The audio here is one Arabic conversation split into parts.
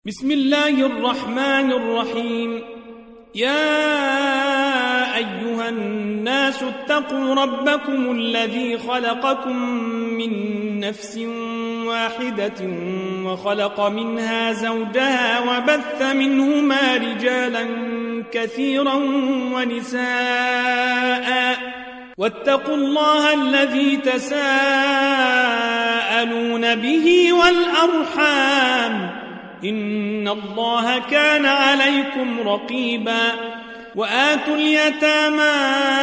بسم الله الرحمن الرحيم. يا أيها الناس اتقوا ربكم الذي خلقكم من نفس واحدة وخلق منها زوجها وبث منهما رجالا كثيرا ونساء واتقوا الله الذي تساءلون به والأرحام إن الله كان عليكم رقيبا. وآتوا اليتامى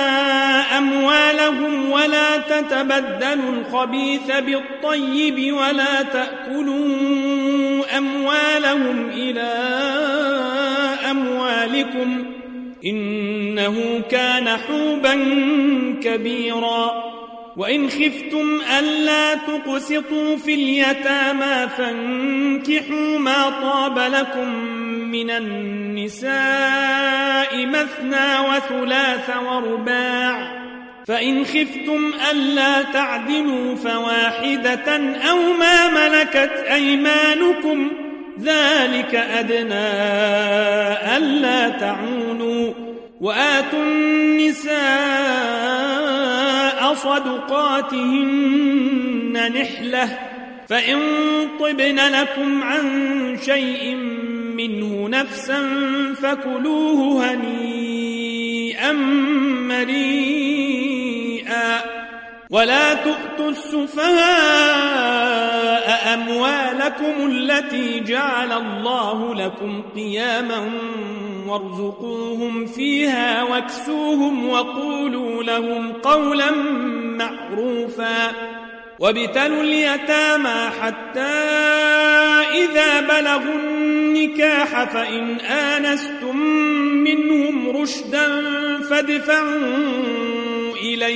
أموالهم ولا تتبدلوا الخبيث بالطيب ولا تأكلوا أموالهم إلى أموالكم إنه كان حوبا كبيرا. وإن خفتم ألا تقسطوا في اليتامى فانكحوا ما طاب لكم من النساء مثنى وثلاث ورباع، فإن خفتم ألا تعدلوا فواحدة أو ما ملكت أيمانكم ذلك أدنى ألا تعولوا. وآتوا النساء صدقاتهن نحلة، فإن طبن لكم عن شيء منه نفسا فكلوه هنيئا مريئا. ولا تؤتوا السفهاء أموالكم التي جعل الله لكم قياما وارزقوهم فيها واكسوهم وقولوا لهم قولا معروفا. وابتلوا اليتامى حتى إذا بلغوا النكاح فإن آنستم منهم رشدا فادفعوا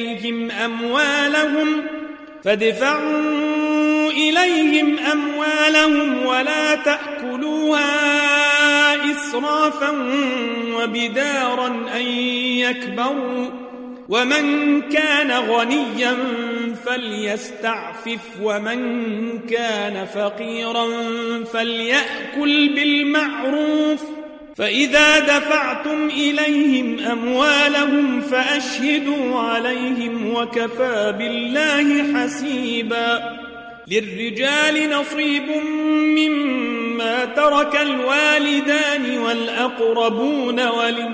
إليهم أموالهم ولا تأكلوها إسرافا وبدارا أن يكبروا. ومن كان غنيا فليستعفف ومن كان فقيرا فليأكل بالمعروف. فإذا دفعتم إليهم أموالهم فأشهدوا عليهم وكفى بالله حسيبا. للرجال نصيب مما ترك الوالدان والأقربون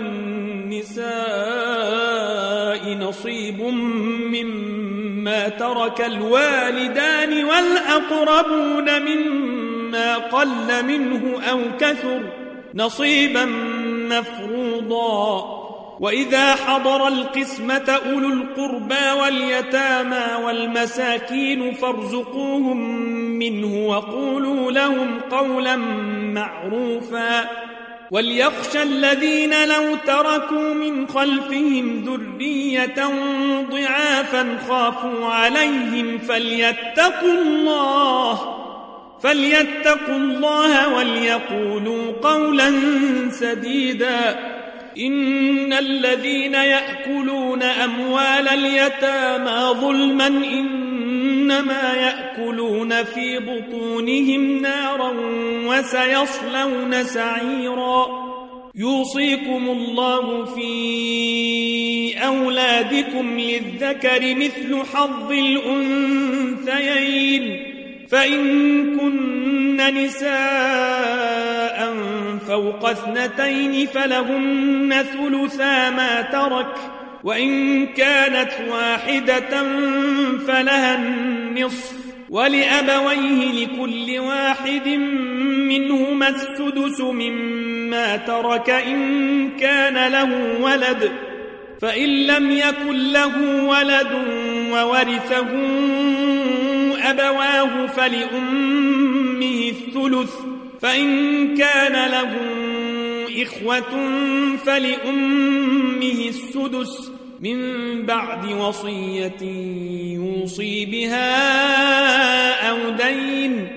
وللنساء نصيب مما ترك الوالدان والأقربون مما قل منه أو كثر نصيبا مفروضا. وإذا حضر القسمة أولو القربى واليتامى والمساكين فارزقوهم منه وقولوا لهم قولا معروفا. وليخشى الذين لو تركوا من خلفهم ذرية ضعافا خافوا عليهم فليتقوا الله وليقولوا قولا سديدا. إن الذين يأكلون أموال اليتامى ظلما إنما يأكلون في بطونهم نارا وسيصلون سعيرا. يوصيكم الله في أولادكم للذكر مثل حظ الأنثيين، فإن كن نساء فوق 2 فلهن ثلثا ما ترك، وإن كانت واحدة فلها النصف، ولأبويه لكل واحد منهما السدس مما ترك إن كان له ولد، فإن لم يكن له ولد وورثه أبواه فلأمه الثلث، فإن كان له إخوة فلأمه السدس من بعد وصية يوصي بها أو دين.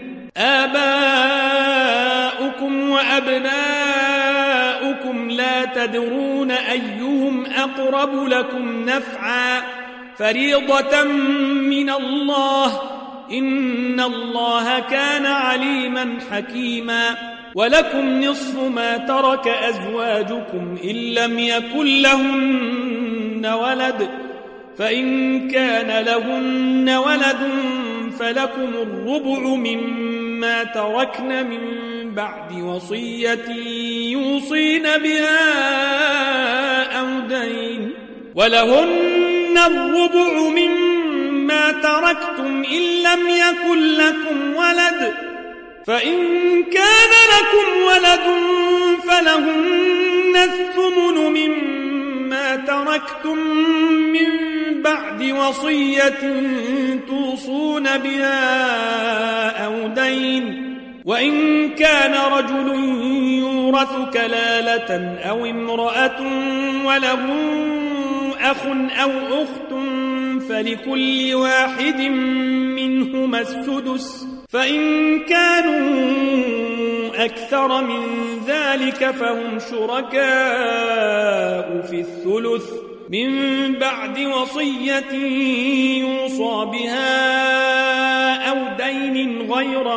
آباؤكم وأبناؤكم لا تدرون أيهم أقرب لكم نفعا فريضة من الله إن الله كان عليما حكيما. ولكم نصف ما ترك أزواجكم إن لم يكن لهن ولد فإن كان لهن ولد فلكم الربع مما تركن من بعد وصية يوصين بها أو دين ولهن الربع مما تركتم إن لم يكن لكم ولد فإن كان لكم ولد فلهن الثمن مما تركتم من بعد وصية توصون بها أو دين وإن كان رجل يورث كلالة أو امرأة وله أخ أو أخت فلكل واحد منهما السدس فإن كانوا أكثر من ذلك فهم شركاء في الثلث من بعد وصية يوصى بها أو دين غير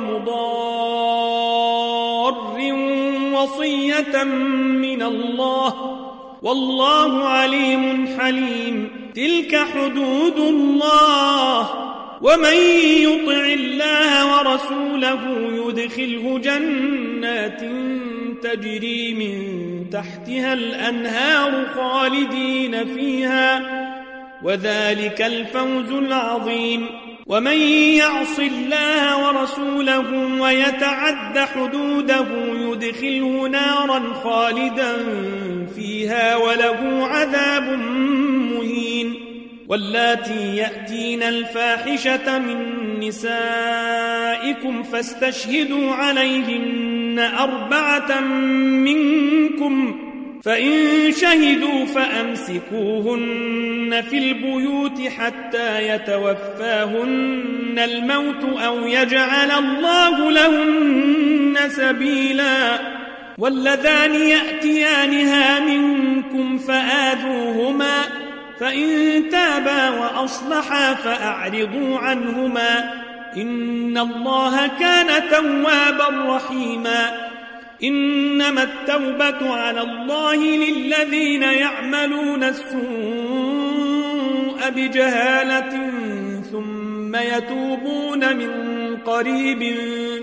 مضار وصية من الله والله عليم حليم تلك حدود الله ومن يطع الله ورسوله يدخله جنات تجري من تحتها الأنهار خالدين فيها وذلك الفوز العظيم ومن يعص الله ورسوله ويتعد حدوده يدخله نارا خالدا فيها وله عذاب مهين واللاتي يأتين الفاحشة من نسائكم فاستشهدوا عليهن 4 منكم فإن شهدوا فأمسكوهن في البيوت حتى يتوفاهن الموت أو يجعل الله لهن سبيلا واللذان يأتيانها منكم فآذوهما فإن تابا وأصلحا فأعرضوا عنهما إن الله كان توابا رحيما إنما التوبة على الله للذين يعملون السوء بجهالة ثم يتوبون من قريب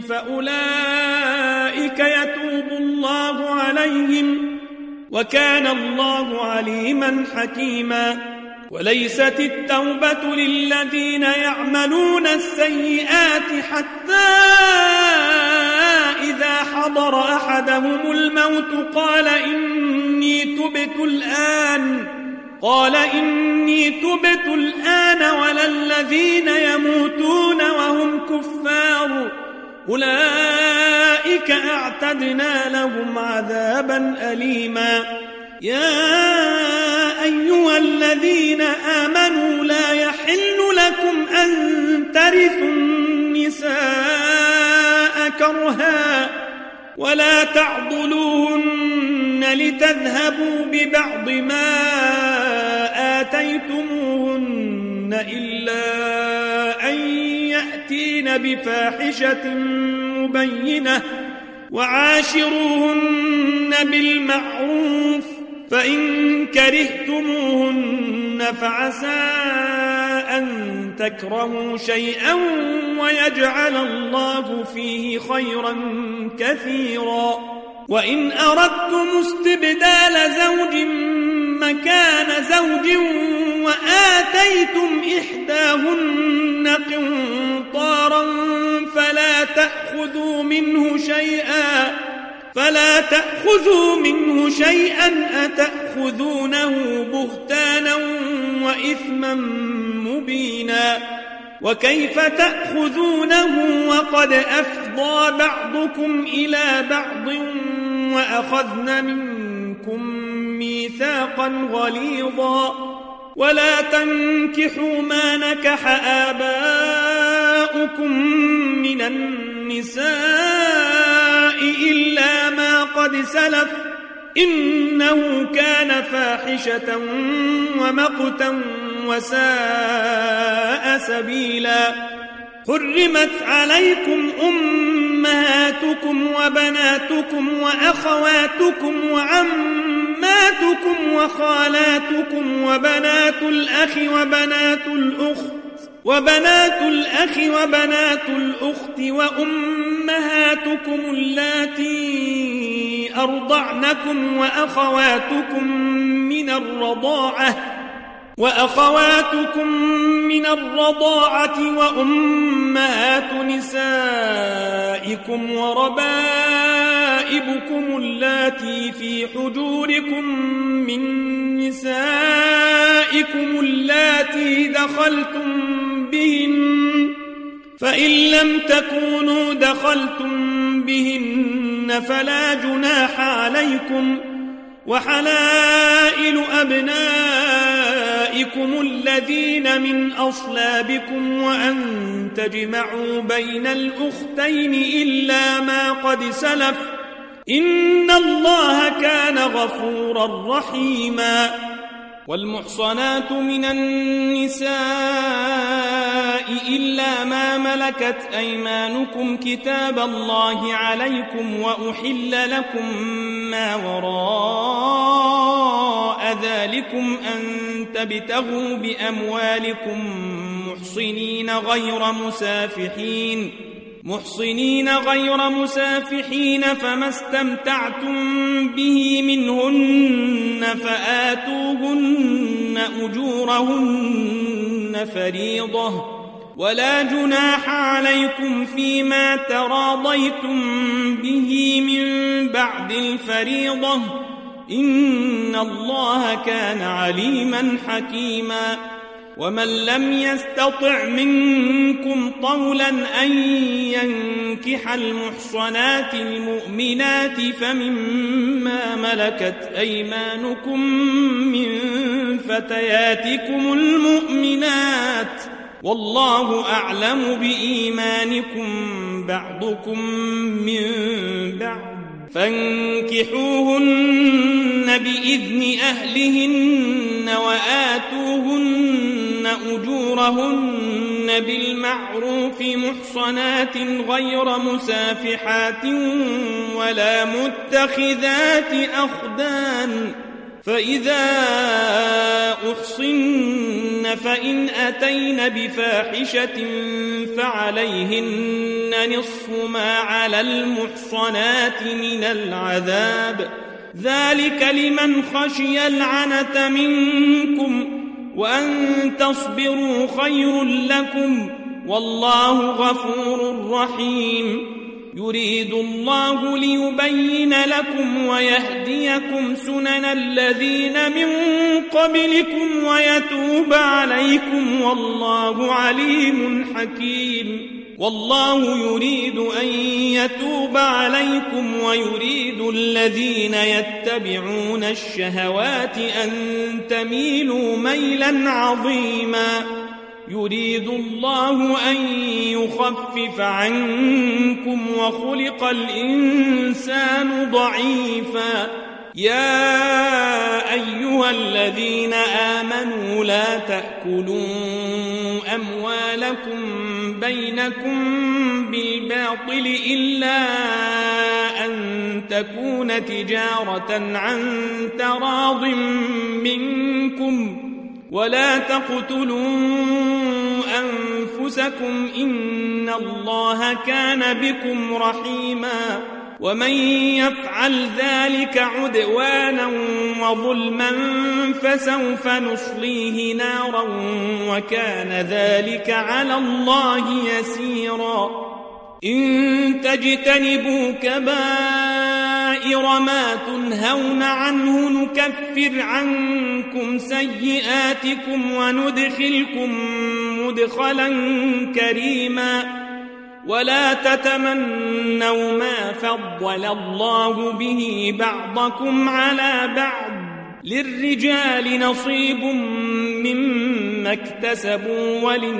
فأولئك يتوب الله عليهم وكان الله عليما حكيما وليست التوبة للذين يعملون السيئات حتى إذا حضر أحدهم الموت قال إني تبت الآن ولا الذين يموتون وهم كفار أولئك أعتدنا لهم عذابا أليما يا أيها الذين آمنوا لا يحل لكم أن ترثوا النساء كرها ولا تعضلوهن لتذهبوا ببعض ما آتيتموهن إلا أن يأتين بفاحشة مبينة وعاشروهن بالمعروف فإن كرهتموهن فعسى أن تكرهوا شيئا ويجعل الله فيه خيرا كثيرا وإن أردتم استبدال زوج مكان زوج وآتيتم إحداهن قنطارا فلا تأخذوا منه شيئا أتأخذونه بهتانا وإثما مبينا وكيف تأخذونه وقد أفضى بعضكم إلى بعض وأخذن منكم ميثاقا غليظا ولا تنكحوا ما نكح آباؤكم من النساء إلا ما قد سلف إنه كان فاحشة ومقتا وساء سبيلا حرمت عليكم أمهاتكم وبناتكم وأخواتكم وعماتكم وخالاتكم وبنات الأخ وبنات الأخت وأمهاتكم اللاتي أرضعنكم وأخواتكم من الرضاعة وأمهات نسائكم وربائبكم اللاتي في حجوركم من نسائكم اللاتي دخلتم بهن، فإن لم تكونوا دخلتم بهن فلا جناح عليكم، وحلائل أبنائكم الذين من أصلابكم وأن تجمعوا بين الأختين إلا ما قد سلف، إن الله كان غفورا رحيما. والمحصنات من النساء إلا ما ملكت أيمانكم كتاب الله عليكم، وأحل لكم ما وراء ذلكم أن تبتغوا بأموالكم محصنين غير مسافحين، فما استمتعتم به منهن فآتوهن أجورهن فريضة، ولا جناح عليكم فيما تراضيتم به من بعد الفريضة، إن الله كان عليما حكيما. ومن لم يستطع منكم طولا أن ينكح المحصنات المؤمنات فمما ملكت أيمانكم من فتياتكم المؤمنات، والله أعلم بإيمانكم بعضكم من بعض، فانكحوهن بإذن أهلهن وآتوهن أجورهن بالمعروف محصنات غير مسافحات ولا متخذات أخدان، فإذا أحصن فإن أتين بفاحشة فعليهن نصف ما على المحصنات من العذاب، ذلك لمن خشي العنة منكم، وأن تصبروا خير لكم، والله غفور رحيم. يريد الله ليبين لكم ويهديكم سنن الذين من قبلكم ويتوب عليكم، والله عليم حكيم. والله يريد أن يتوب عليكم ويريد الذين يتبعون الشهوات أن تميلوا ميلا عظيما. يريد الله أن يخفف عنكم وخلق الإنسان ضعيفا. يا أيها الذين آمنوا لا تأكلوا أموالكم بينكم بالباطل إلا أن تكون تجارة عن تراض منكم، ولا تقتلوا أنفسكم إن الله كان بكم رحيما. ومن يفعل ذلك عدوانا وظلما فسوف نصليه نارا وكان ذلك على الله يسيرا. إن تجتنبوا كبائر ما تنهون عنه نكفر عنكم سيئاتكم وندخلكم مدخلا كريما. ولا تتمنوا ما فضل الله به بعضكم على بعض، للرجال نصيب مما اكتسبوا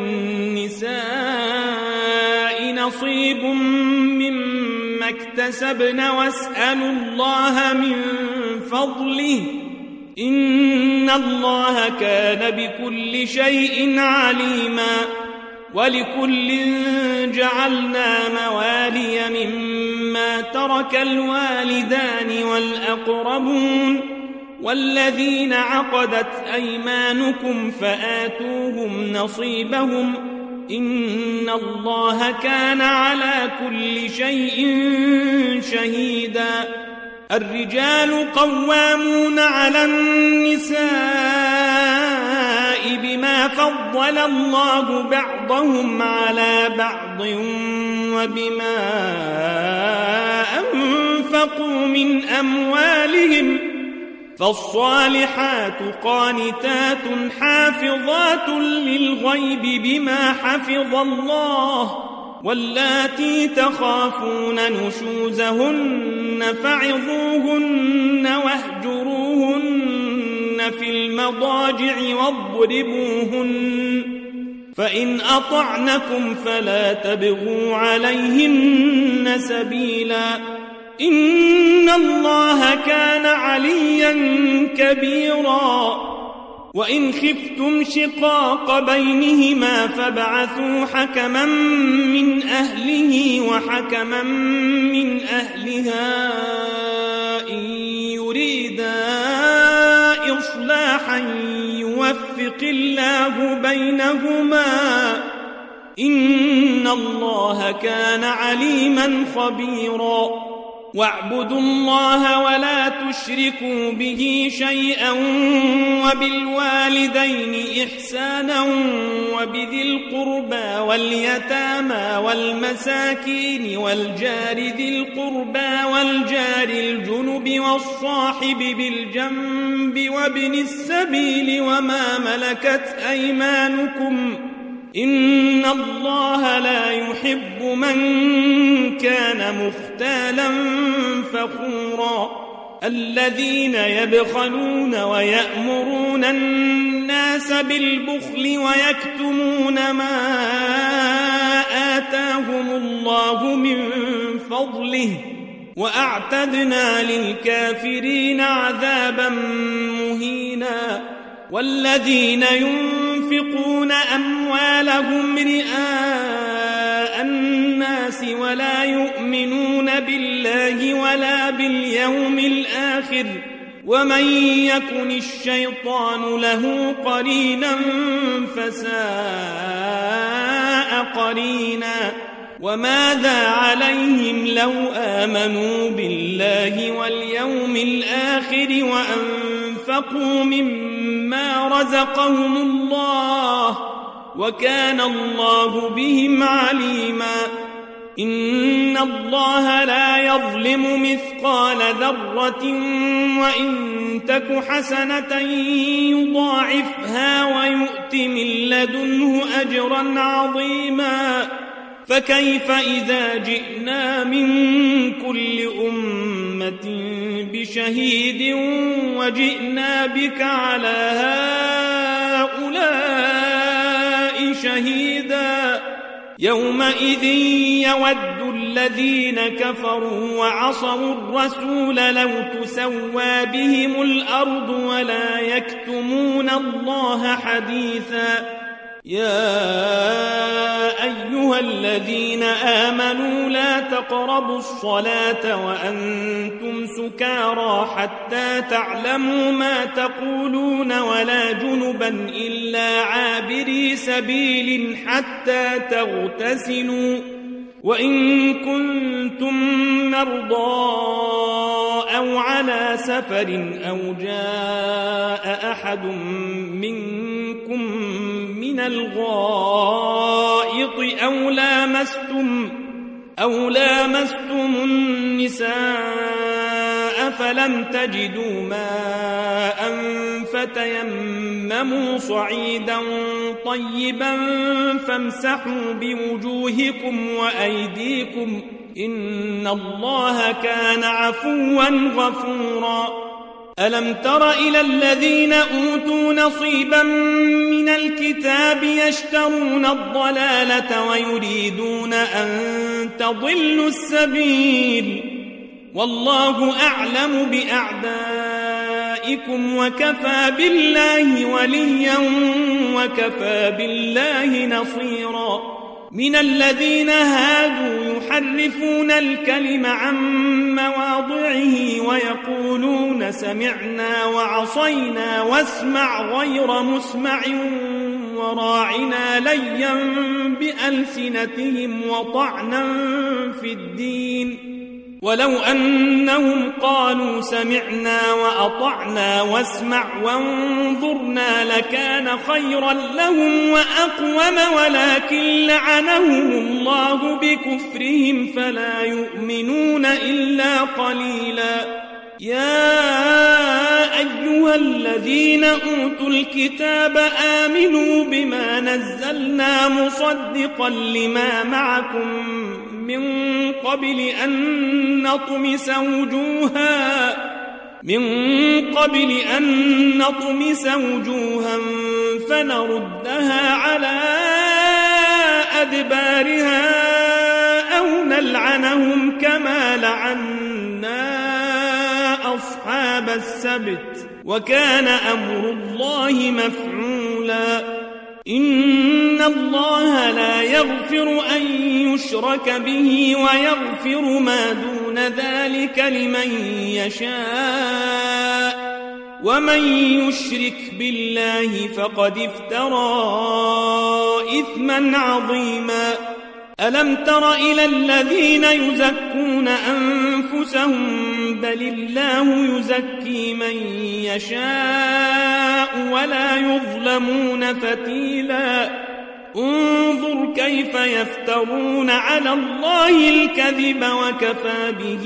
وللنساء نصيب مما اكتسبن، واسألوا الله من فضله إن الله كان بكل شيء عليما. ولكل جعلنا موالي مما ترك الوالدان والأقربون والذين عقدت أيمانكم فآتوهم نصيبهم إن الله كان على كل شيء شهيدا. الرجال قوامون على النساء بما فضل الله بعضهم على بعض وبما أنفقوا من أموالهم فالصالحات قانتات حافظات للغيب بما حفظ الله واللاتي تخافون نشوزهن فعظوهن واهجروهن في المضاجع واضربوهن فإن أطعنكم فلا تبغوا عليهن سبيلا إن الله كان عليا كبيرا. وإن خفتم شقاق بينهما فابعثوا حكما من أهله وحكما من أهلها إن يريدا إصلاحا يوفق الله بينهما إن الله كان عليما خبيرا. واعبدوا الله ولا تشركوا به شيئا وبالوالدين إحسانا وبذي القربى واليتامى والمساكين والجار ذي القربى والجار الجنب والصاحب بالجنب وابن السبيل وما ملكت أيمانكم إن الله لا يحب من كان مختالا فخورا. الذين يبخلون ويأمرون الناس بالبخل ويكتمون ما آتاهم الله من فضله وأعتدنا للكافرين عذابا مهينا. والذين ينفقون أموالهم رئاء الناس ولا يؤمنون بالله ولا باليوم الآخر ومن يكن الشيطان له قرينا فساء قرينا. وماذا عليهم لو آمنوا بالله واليوم الآخر وأنفقوا مما رزقهم الله وكان الله بهم عليما. إن الله لا يظلم مثقال ذرة وإن تك حسنة يضاعفها ويؤت من لدنه أجرا عظيما. فكيف إذا جئنا من كل أمة بشهيد وجئنا بك على هؤلاء شهيدا. يومئذ يود الذين كفروا وعصوا الرسول لو تسوى بهم الأرض ولا يكتمون الله حديثا. يا أيها الذين آمنوا لا تقربوا الصلاة وأنتم سكارى حتى تعلموا ما تقولون ولا جنبا إلا عابري سبيل حتى تغتسلوا وإن كنتم مرضى أو على سفر أو جاء أحد منكم من الغائط أو لامستم النساء فلم تجدوا ماء فتيمموا صعيدا طيبا فامسحوا بوجوهكم وأيديكم إن الله كان عفوا غفورا. ألم تر إلى الذين أوتوا نصيبا من الكتاب يشترون الضلالة ويريدون أن تضلوا السبيل والله أعلم بأعدائكم أولئكم وكفى بالله وليا وكفى بالله نصيرا. من الذين هادوا يحرفون الكلم عن مواضعه ويقولون سمعنا وعصينا واسمع غير مسمع وراعنا ليا بألسنتهم وطعنا في الدين. ولو أنهم قالوا سمعنا وأطعنا واسمع وانظرنا لكان خيرا لهم وأقوم ولكن لعنهم الله بكفرهم فلا يؤمنون إلا قليلا. يا أيها الذين أوتوا الكتاب آمنوا بما نزلنا مصدقا لما معكم من قبل أن نطمس وجوها فنردها على أدبارها أو نلعنهم كما لعنا أصحاب السبت وكان أمر الله مفعولا. إن الله لا يغفر أن يشرك به ويغفر ما دون ذلك لمن يشاء ومن يشرك بالله فقد افترى إثما عظيما. ألم تر إلى الذين يزكون أنفسهم بل الله يزكي من يشاء ولا يظلمون فتيلا. انظر كيف يفترون على الله الكذب وكفى به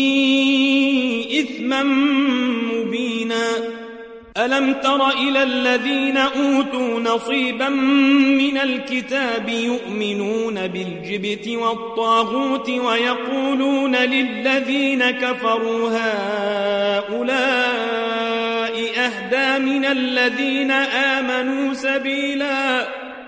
إثما مبينا. ألم تر إلى الذين أوتوا نصيبا من الكتاب يؤمنون بالجبت والطاغوت ويقولون للذين كفروا هؤلاء أهدى من الذين آمنوا سبيلا.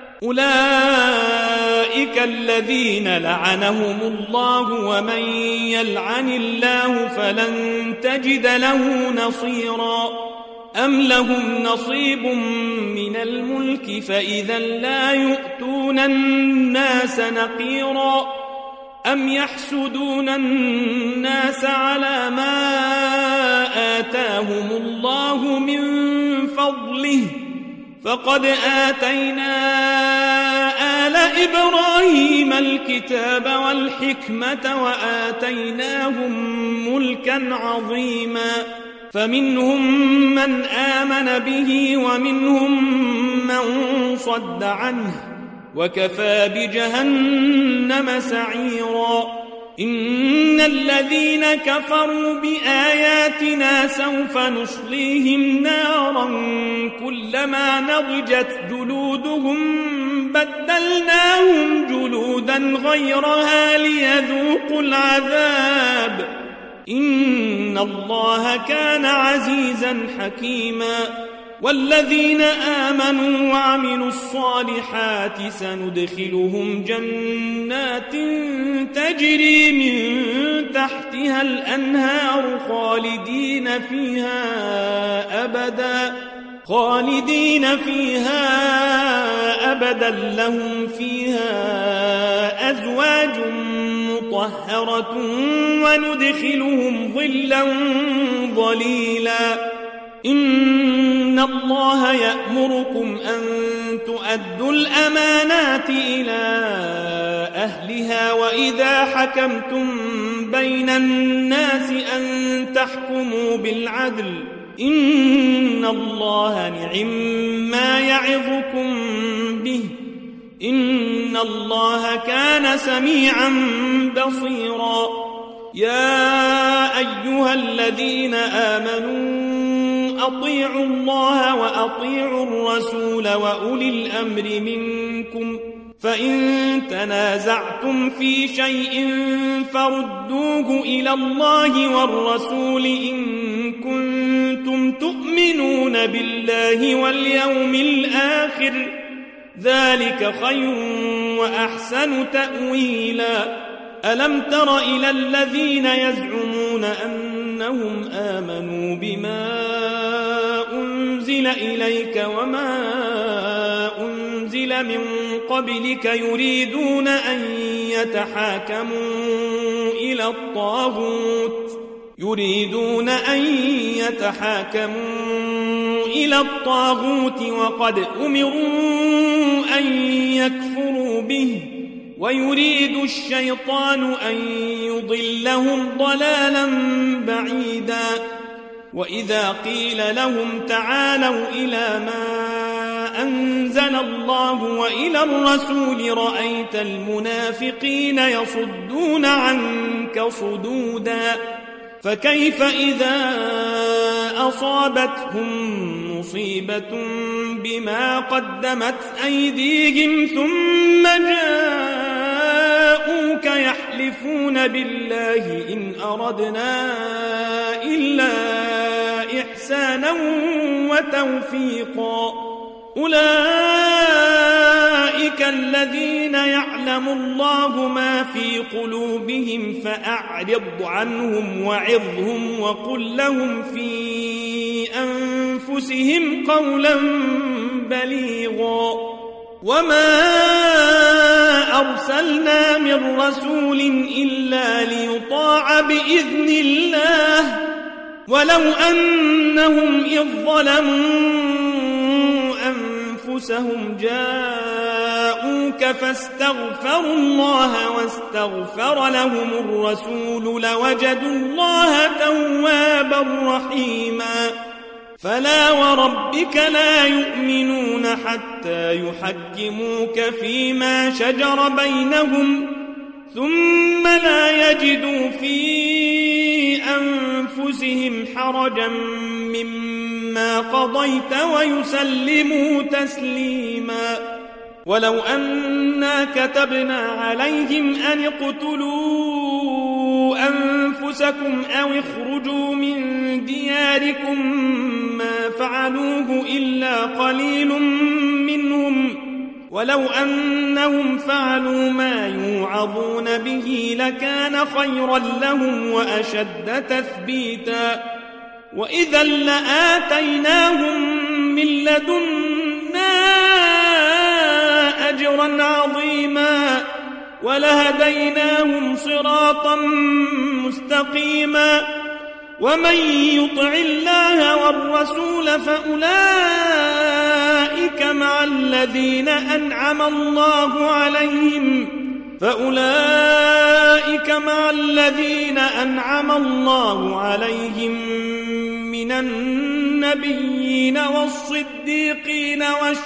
أولئك الذين لعنهم الله ومن يلعن الله فلن تجد له نصيرا. أم لهم نصيب من الملك فإذا لا يؤتون الناس نقيرا. أم يحسدون الناس على ما آتاهم الله من فضله فقد آتينا آل إبراهيم الكتاب والحكمة وآتيناهم ملكا عظيما. فمنهم من آمن به ومنهم من صد عنه وكفى بجهنم سعيرا. إن الذين كفروا بآياتنا سوف نصليهم نارا كلما نضجت جلودهم بدلناهم جلودا غيرها ليذوقوا العذاب. إن الله كان عزيزا حكيما. والذين آمنوا وعملوا الصالحات سندخلهم جنات تجري من تحتها الأنهار خالدين فيها أبدا لهم فيها أزواج مطهرة وندخلهم ظلا ظليلا. إن الله يأمركم أن تؤدوا الأمانات إلى أهلها وإذا حكمتم بين الناس أن تحكموا بالعدل. إن الله نعما يعظكم به إن الله كان سميعا بصيرا. يا أيها الذين آمنوا أطيعوا الله وأطيعوا الرسول وأولي الأمر منكم فإن تنازعتم في شيء فردوه إلى الله والرسول إن كنتم تؤمنون بالله واليوم الآخر ذلك خير وأحسن تأويلا. ألم تر إلى الذين يزعمون أنهم آمنوا بما أنزل إليك وما أنزل من قبلك يريدون أن يتحاكموا إلى الطاغوت وقد أمروا أن يكفروا به ويريد الشيطان أن يضلهم ضلالا بعيدا وإذا قيل لهم تعالوا إلى ما أنزل الله وإلى الرسول رأيت المنافقين يصدون عنك صدودا فكيف إذا أصابتهم مصيبة بما قدمت أيديهم ثم جاءوك يحلفون بالله إن أردنا إلا إحسانا وتوفيقا أولئك الذين يعلم الله ما في قلوبهم فأعرض عنهم وعظهم وقل لهم في أنفسهم قولا بليغا وما أرسلنا من رسول إلا ليطاع بإذن الله ولو أنهم إذ ظلموا أنفسهم جاءوك فاستغفروا الله واستغفر لهم الرسول لوجدوا الله توابا رحيما فلا وربك لا يؤمنون حتى يحكموك فيما شجر بينهم ثم لا يجدوا في أنفسهم حرجا مما قضيت ويسلموا تسليما ولو أنا كتبنا عليهم أن اقتلوا أنفسكم أو اخرجوا من دياركم ما فعلوه إلا قليل منهم ولو أنهم فعلوا ما يوعظون به لكان خيرا لهم وأشد تثبيتا وإذا لآتيناهم من لدنا أجرا عظيما ولهديناهم صراطا مستقيما ومن يطع الله والرسول فأولئك مع الذين أنعم الله عليهم من النبيين والصديقين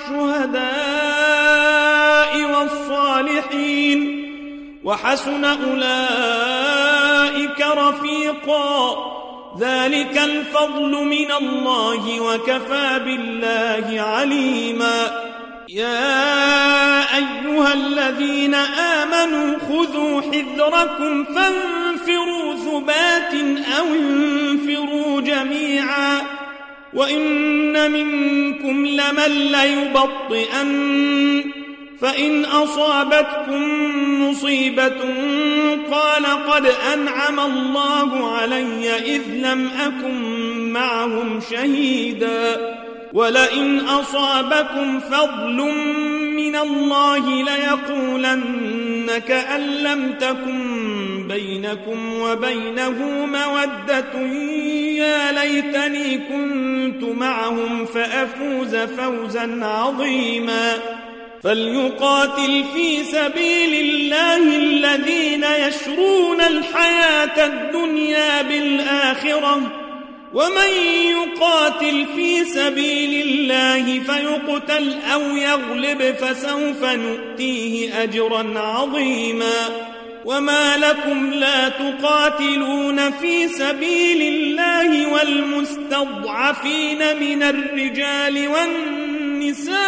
والشهداء والصالحين وحسن أولئك رفيقا ذلك الفضل من الله وكفى بالله عليما يا أيها الذين آمنوا خذوا حذركم فانفروا ثبات أو انفروا جميعا وإن منكم لمن ليبطئن فإن أصابتكم مصيبة قال قد أنعم الله علي إذ لم أكن معهم شهيدا ولئن أصابكم فضل من الله ليقولن كأن لم تكن بينكم وبينه مودة يا ليتني كنت معهم فأفوز فوزا عظيما فليقاتل في سبيل الله الذين يشرون الحياة الدنيا بالآخرة ومن يقاتل في سبيل الله فيقتل أو يغلب فسوف نؤتيه أجرا عظيما وما لكم لا تقاتلون في سبيل الله والمستضعفين من الرجال والنساء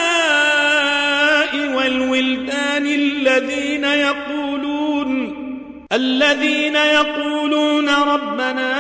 والولدان الذين يقولون ربنا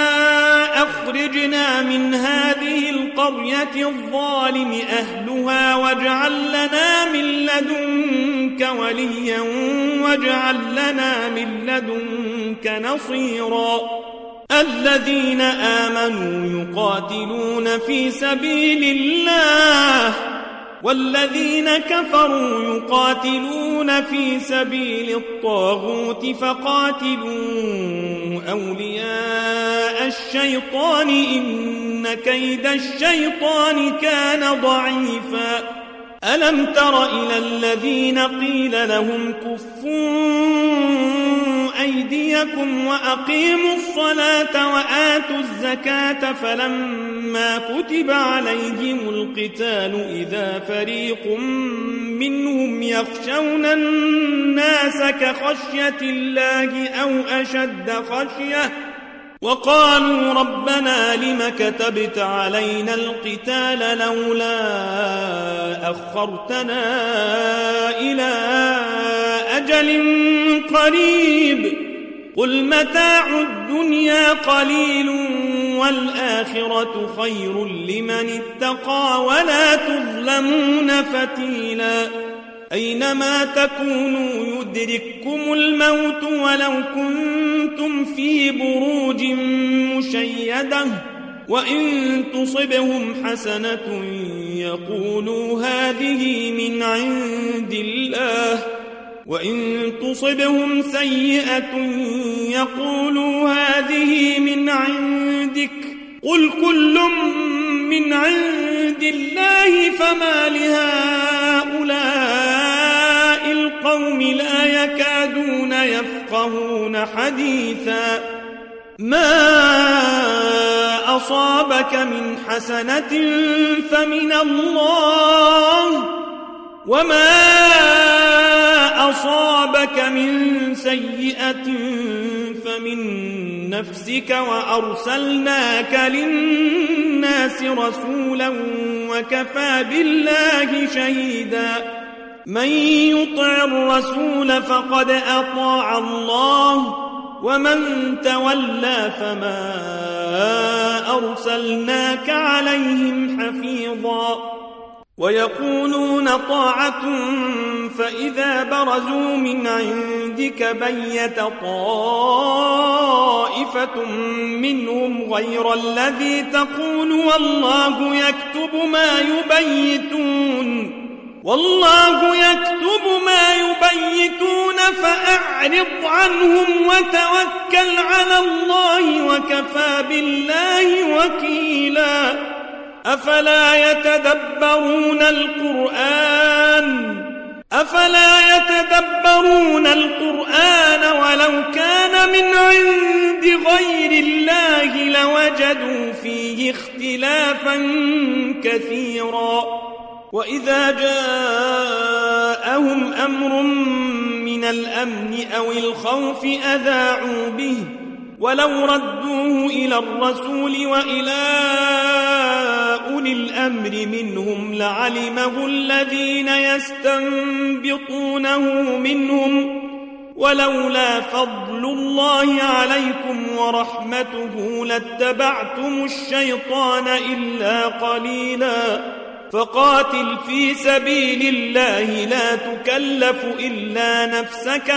أخرجنا من هذه القرية الظالم أهلها واجعل لنا من لدنك وليا واجعل لنا من لدنك نصيرا الذين آمنوا يقاتلون في سبيل الله والذين كفروا يقاتلون في سبيل الطاغوت فقاتلوا أولياء الشيطان إن كيد الشيطان كان ضعيفا ألم تر إلى الذين قيل لهم كفوا أيديكم وأقيموا الصلاة وآتوا الزكاة فلما كتب عليهم القتال إذا فريق منهم يخشون الناس كخشية الله أو أشد خشية وقالوا ربنا لم كتبت علينا القتال لولا أخرتنا إلى أجل قريب قل متاع الدنيا قليل والآخرة خير لمن اتقى ولا تظلمون فتيلا أينما تكونوا يدرككم الموت ولو كنتم في بروج مشيدة وإن تصبهم حسنة يقولوا هذه من عند الله وإن تصبهم سيئة يقولوا هذه من عندك قل كل من عند الله فما لهؤلاء القوم لا يكادون يفقهون حديثا ما أصابك من حسنة فمن الله وما أصابك من سيئة فمن نفسك وأرسلناك للناس رسولا وكفى بالله شهيدا من يطع الرسول فقد أطاع الله ومن تولى فما أرسلناك عليهم حفيظا ويقولون طاعة فإذا برزوا من عندك بيت طائفة منهم غير الذي تقول والله يكتب ما يبيتون فأعرض عنهم وتوكل على الله وكفى بالله وكيلا أفلا يتدبرون القرآن ولو كان من عند غير الله لوجدوا فيه اختلافا كثيرا وإذا جاءهم أمر من الأمن أو الخوف أذاعوا به ولو ردوه إلى الرسول وإلى أولي الأمر منهم لعلمه الذين يستنبطونه منهم ولولا فضل الله عليكم ورحمته لاتبعتم الشيطان إلا قليلا فقاتل في سبيل الله لا تكلف إلا نفسك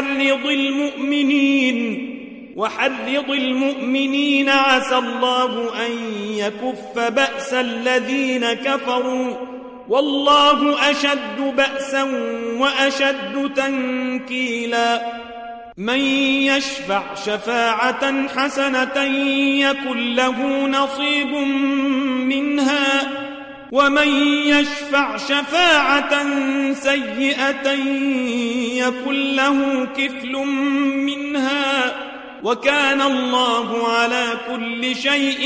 وحرض المؤمنين عسى الله أن يكف بأس الذين كفروا والله أشد بأسا وأشد تنكيلا من يشفع شفاعة حسنة يكن له نصيب منها ومن يشفع شفاعة سيئة يكن له كفل منها وكان الله على كل شيء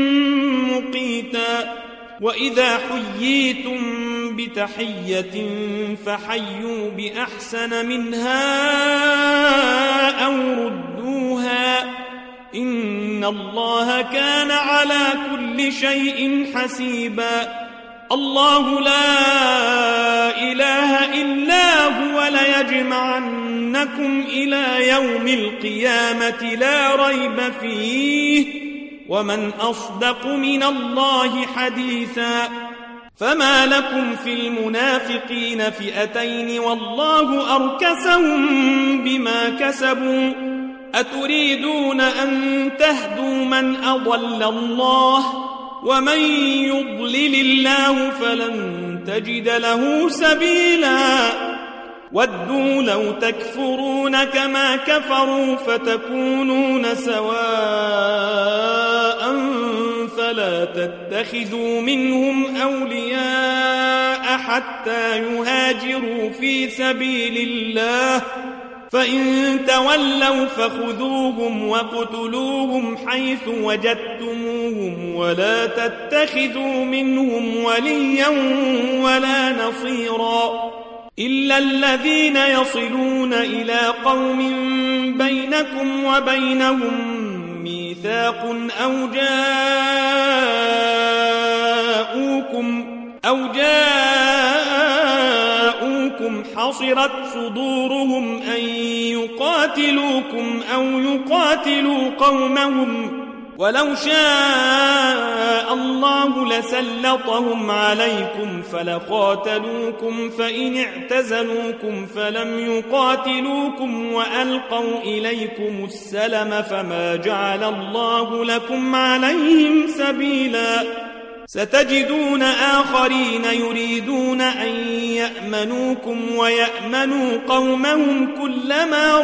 مقيتا وإذا حييتم بتحية فحيوا بأحسن منها أو ردوها إن الله كان على كل شيء حسيبا الله لا إله إلا هو ليجمعنكم إلى يوم القيامة لا ريب فيه ومن أصدق من الله حديثا فما لكم في المنافقين فئتين والله أركسهم بما كسبوا أتريدون أن تهدوا من أضل الله ومن يضلل الله فلن تجد له سبيلا ودوا لو تكفرون كما كفروا فتكونون سواء فلا تتخذوا منهم أولياء حتى يهاجروا في سبيل الله فإن تولوا فخذوهم وقتلوهم حيث وجدتموهم ولا تتخذوا منهم وليا ولا نصيرا إلا الذين يصلون إلى قوم بينكم وبينهم ميثاق أو جاءوكم حصرت صدورهم أن يقاتلوكم أو يقاتلوا قومهم ولو شاء الله لسلطهم عليكم فلقاتلوكم فإن اعتزلوكم فلم يقاتلوكم وألقوا إليكم السلم فما جعل الله لكم عليهم سبيلا ستجدون آخرين يريدون أن يأمنوكم ويأمنوا قومهم كلما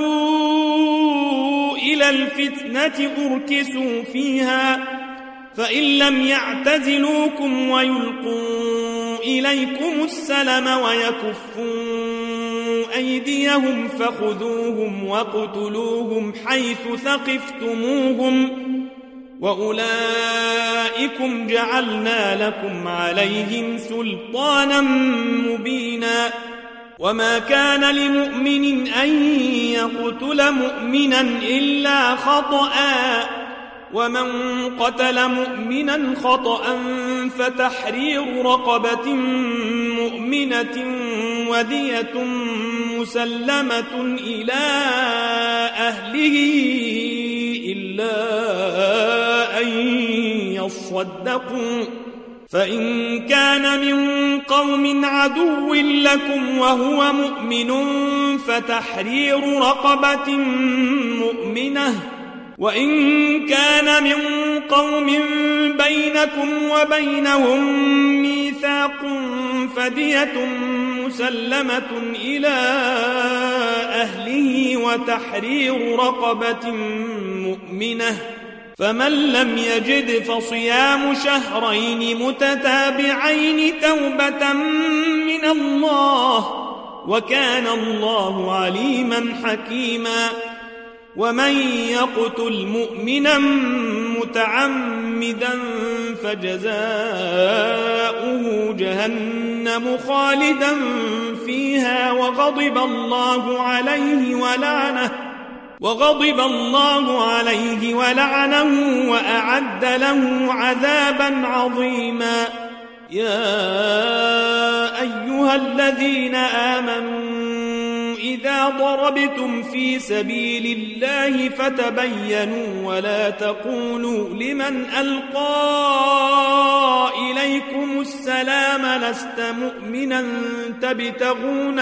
ردوا إلى الفتنة أركسوا فيها فإن لم يعتزلوكم ويلقوا إليكم السلم ويكفوا أيديهم فخذوهم وقتلوهم حيث ثقفتموهم وأولئكم جعلنا لكم عليهم سلطانا مبينا وما كان لمؤمن أن يقتل مؤمنا إلا خطأ ومن قتل مؤمنا خطأ فتحرير رقبة مؤمنة ودية مسلمة إلى أهله إلا أن يصدقوا فإن كان من قوم عدو لكم وهو مؤمن فتحرير رقبة مؤمنة وإن كان من قوم بينكم وبينهم ميثاق فدية مسلمة إلى أهله وتحرير رقبة مؤمنة فمن لم يجد فصيام شهرين متتابعين توبة من الله وكان الله عليما حكيما ومن يقتل مؤمنا متعمدا فجزاؤه جهنم خالدا فيها وغضب الله عليه ولعنه وأعد له عذابا عظيما يا أيها الذين آمنوا إذا ضربتم في سبيل الله فتبينوا ولا تقولوا لمن ألقى إليكم السلام لست مؤمنا تبتغون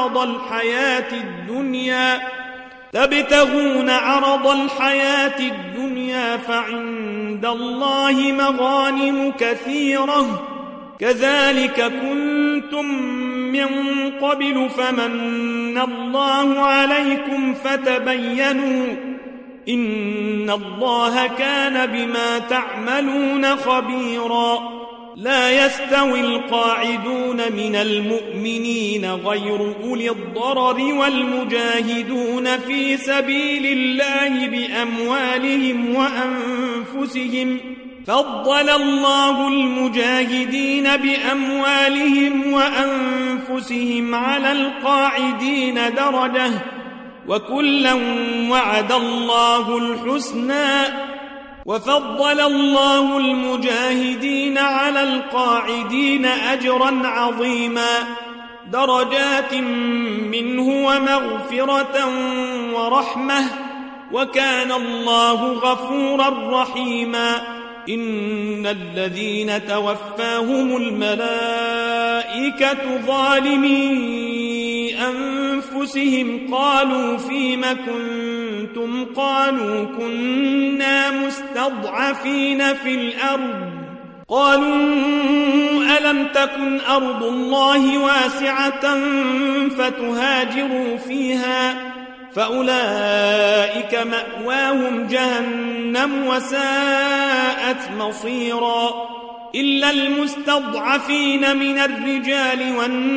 عرض الحياة الدنيا فعند الله مغانم كثيرة كذلك كنتم من قبل فمن الله عليكم فتبينوا إن الله كان بما تعملون خبيرا لا يستوي القاعدون من المؤمنين غير أولي الضرر والمجاهدون في سبيل الله بأموالهم وأنفسهم فضل الله المجاهدين بأموالهم وأنفسهم على القاعدين درجة وكلا وعد الله الحسنى وفضل الله المجاهدين على القاعدين أجرا عظيما درجات منه ومغفرة ورحمة وكان الله غفورا رحيما إن الذين توفاهم الملائكة ظالمي أنفسهم قالوا فيم كنتم قالوا كنا مستضعفين في الأرض قالوا ألم تكن أرض الله واسعة فتهاجروا فيها فأولئك مأواهم جهنم وساءت مصيرا إلا المستضعفين من الرجال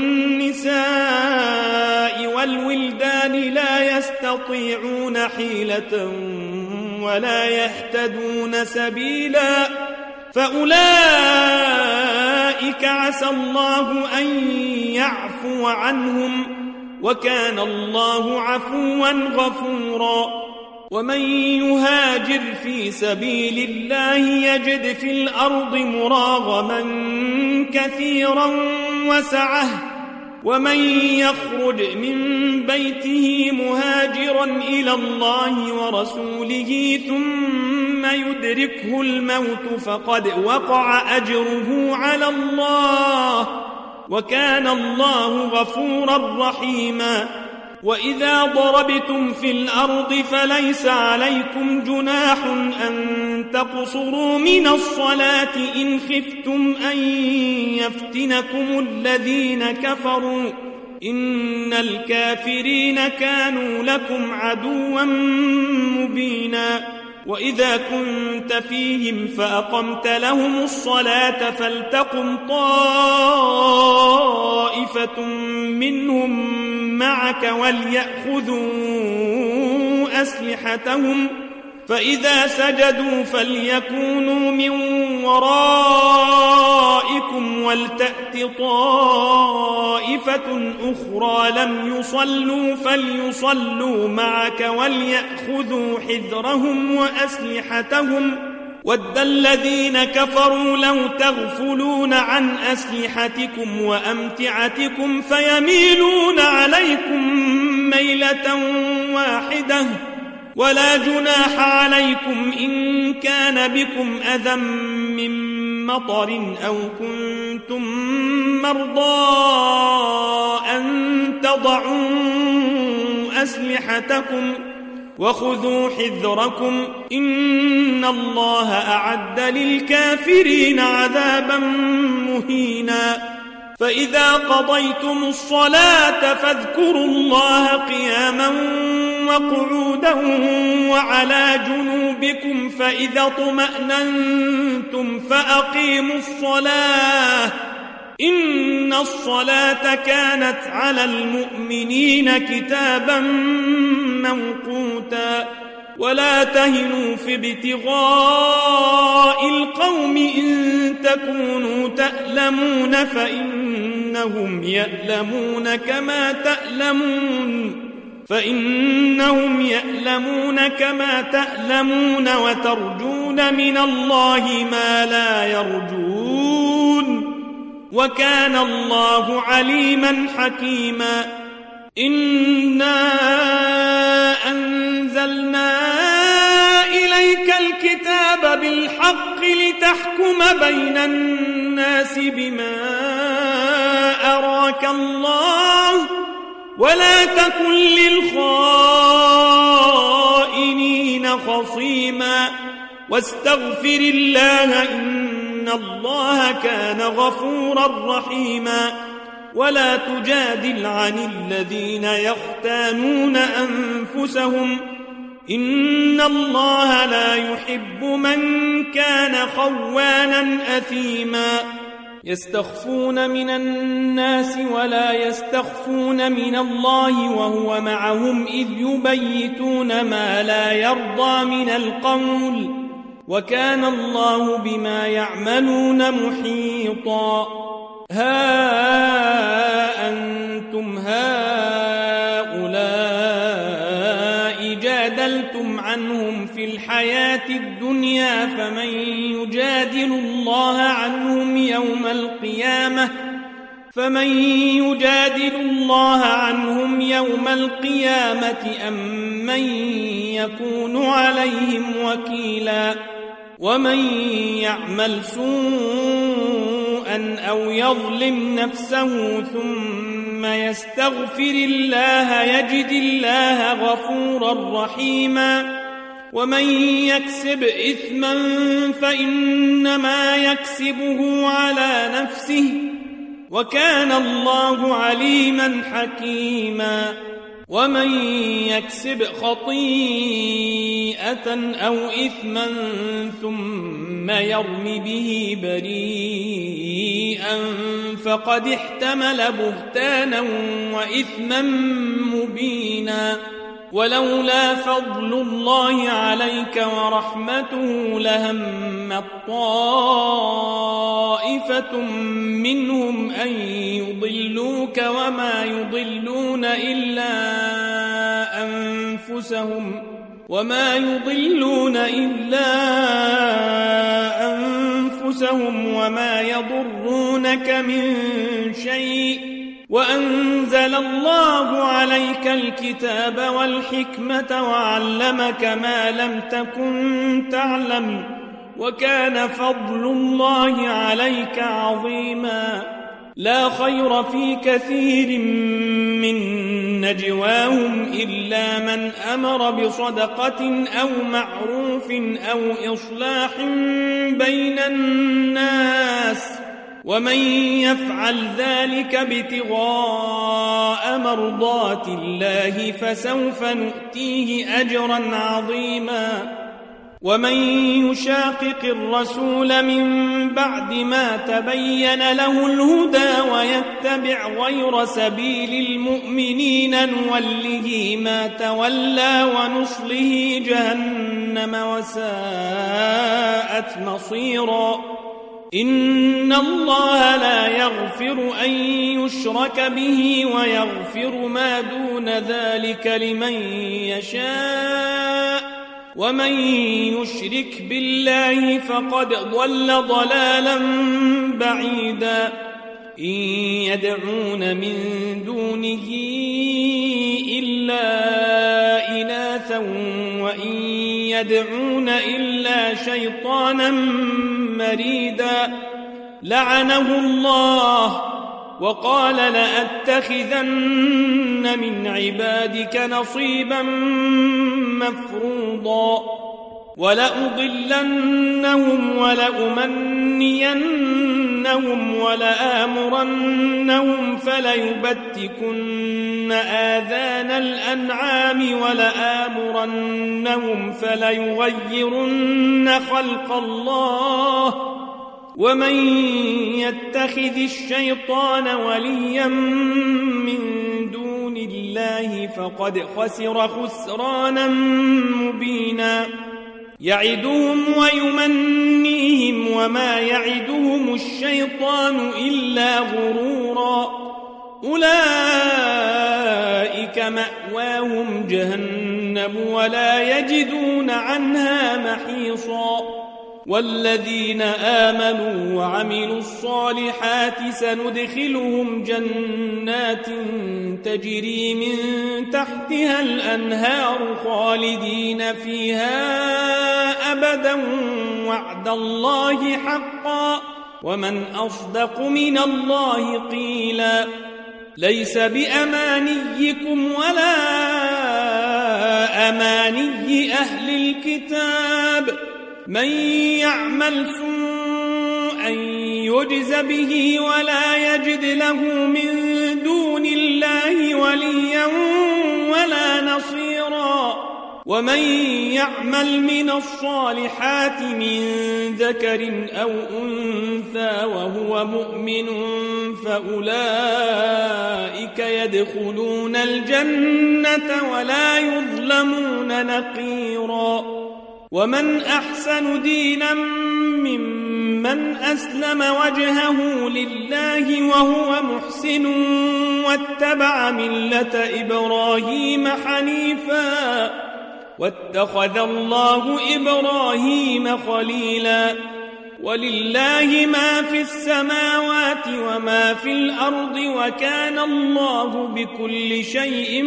والنساء والولدان لا يستطيعون حيلة ولا يهتدون سبيلا فأولئك عسى الله أن يعفو عنهم وكان الله عفوا غفورا ومن يهاجر في سبيل الله يجد في الأرض مراغما كثيرا وسعة ومن يخرج من بيته مهاجرا إلى الله ورسوله ثم يدركه الموت فقد وقع أجره على الله وكان الله غفورا رحيما وإذا ضربتم في الأرض فليس عليكم جناح أن تقصروا من الصلاة إن خفتم أن يفتنكم الذين كفروا إن الكافرين كانوا لكم عدوا مبينا وإذا كنت فيهم فأقمت لهم الصلاة فلتقم طائفة منهم معك وليأخذوا أسلحتهم فإذا سجدوا فليكونوا من ورائكم ولتأت طائفة أخرى لم يصلوا فليصلوا معك وليأخذوا حذرهم وأسلحتهم ود الذين كفروا لو تغفلون عن أسلحتكم وأمتعتكم فيميلون عليكم ميلة واحدة ولا جناح عليكم إن كان بكم أذى من مطر أو كنتم مرضى أن تضعوا أسلحتكم وخذوا حذركم إن الله أعد للكافرين عذابا مهينا فإذا قضيتم الصلاة فاذكروا الله قياما وقعودا وعلى جنوبكم فإذا اطمأننتم فأقيموا الصلاة إن الصلاة كانت على المؤمنين كتابا موقوتا ولا تهنوا في ابتغاء القوم إن تكونوا تألمون فإنهم يألمون كما تألمون وترجون من الله ما لا يرجون وكان الله عليما حكيما إنا أنزلنا إليك الكتاب بالحق لتحكم بين الناس بما أراك الله ولا تكن للخائنين خصيما واستغفر الله إن الله كان غفورا رحيما ولا تجادل عن الذين يختانون أنفسهم إن الله لا يحب من كان خوانا أثيما يستخفون من الناس ولا يستخفون من الله وهو معهم إذ يبيتون ما لا يرضى من القول وكان الله بما يعملون محيطا ها أنتم هؤلاء جادلتم عنهم في الحياة الدنيا فمن يجادل الله عنهم يوم القيامة أم من يكون عليهم وكيلا ومن يعمل سوءا أو يظلم نفسه ثم ثم يستغفر الله يجد الله غفورا رحيما ومن يكسب إثما فإنما يكسبه على نفسه وكان الله عليما حكيما ومن يكسب خطيئة أو إثما ثم يرم به بريئا فقد احتمل بهتانا وإثما مبينا ولولا فضل الله عليك ورحمته لهم طائفة منهم أن يضلوك وما يضلون إلا أنفسهم وما يضرونك من شيء وأنزل الله عليك الكتاب والحكمة وعلمك ما لم تكن تعلم وكان فضل الله عليك عظيما لا خير في كثير من نجواهم إلا من أمر بصدقة أو معروف أو إصلاح بين الناس ومن يفعل ذلك ابتغاء مرضات الله فسوف نؤتيه أجرا عظيما ومن يشاقق الرسول من بعد ما تبين له الهدى ويتبع غير سبيل المؤمنين نوله ما تولى ونصله جهنم وساءت مصيرا إن الله لا يغفر أن يشرك به ويغفر ما دون ذلك لمن يشاء ومن يشرك بالله فقد ضل ضلالا بعيدا إن يدعون من دونه إلا إناثا وإن يدعون إلا شيطانا مريدا لعنه الله وقال لأتخذن من عبادك نصيبا مفروضا ولأضلنهم ولأمنينهم ولآمرنهم فليبتكن آذان الأنعام ولآمرنهم فليغيرن خلق الله ومن يتخذ الشيطان وليا من دون الله فقد خسر خسرانا مبينا يعدهم ويمنيهم وما يعدهم الشيطان إلا غرورا أولئك مأواهم جهنم ولا يجدون عنها محيصا والذين آمنوا وعملوا الصالحات سندخلهم جنات تجري من تحتها الأنهار خالدين فيها أبدا وعد الله حقا ومن أصدق من الله قيلا ليس بأمانيكم ولا أماني أهل الكتاب من يعمل سوءا يجز به ولا يجد له من دون الله وليا ولا نصيرا ومن يعمل من الصالحات من ذكر أو أنثى وهو مؤمن فأولئك يدخلون الجنة ولا يظلمون نقيرا ومن أحسن دينا ممن أسلم وجهه لله وهو محسن واتبع ملة إبراهيم حنيفا واتخذ الله إبراهيم خليلا ولله ما في السماوات وما في الأرض وكان الله بكل شيء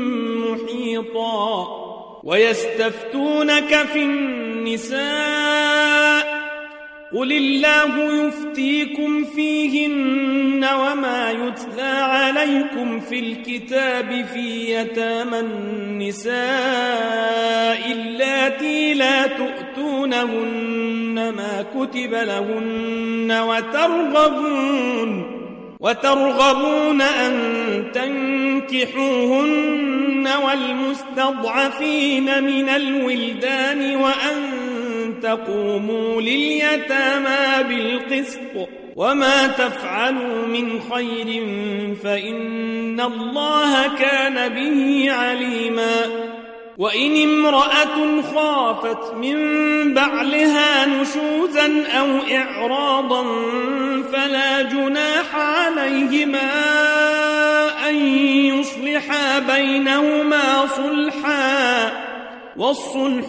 محيطا ويستفتونك في النساء قل الله يفتيكم فيهن وما يتلى عليكم في الكتاب في يتامى النساء اللاتي لا تؤتونهن ما كتب لهن وترغبون أن تنكحوهن والمستضعفين من الولدان وأن تقوموا لليتامى بالقسط وما تفعلوا من خير فإن الله كان به عليما وإن امرأة خافت من بعلها نشوزا أو إعراضا فلا جناح عليهما أن يصلحا بينهما صلحا والصلح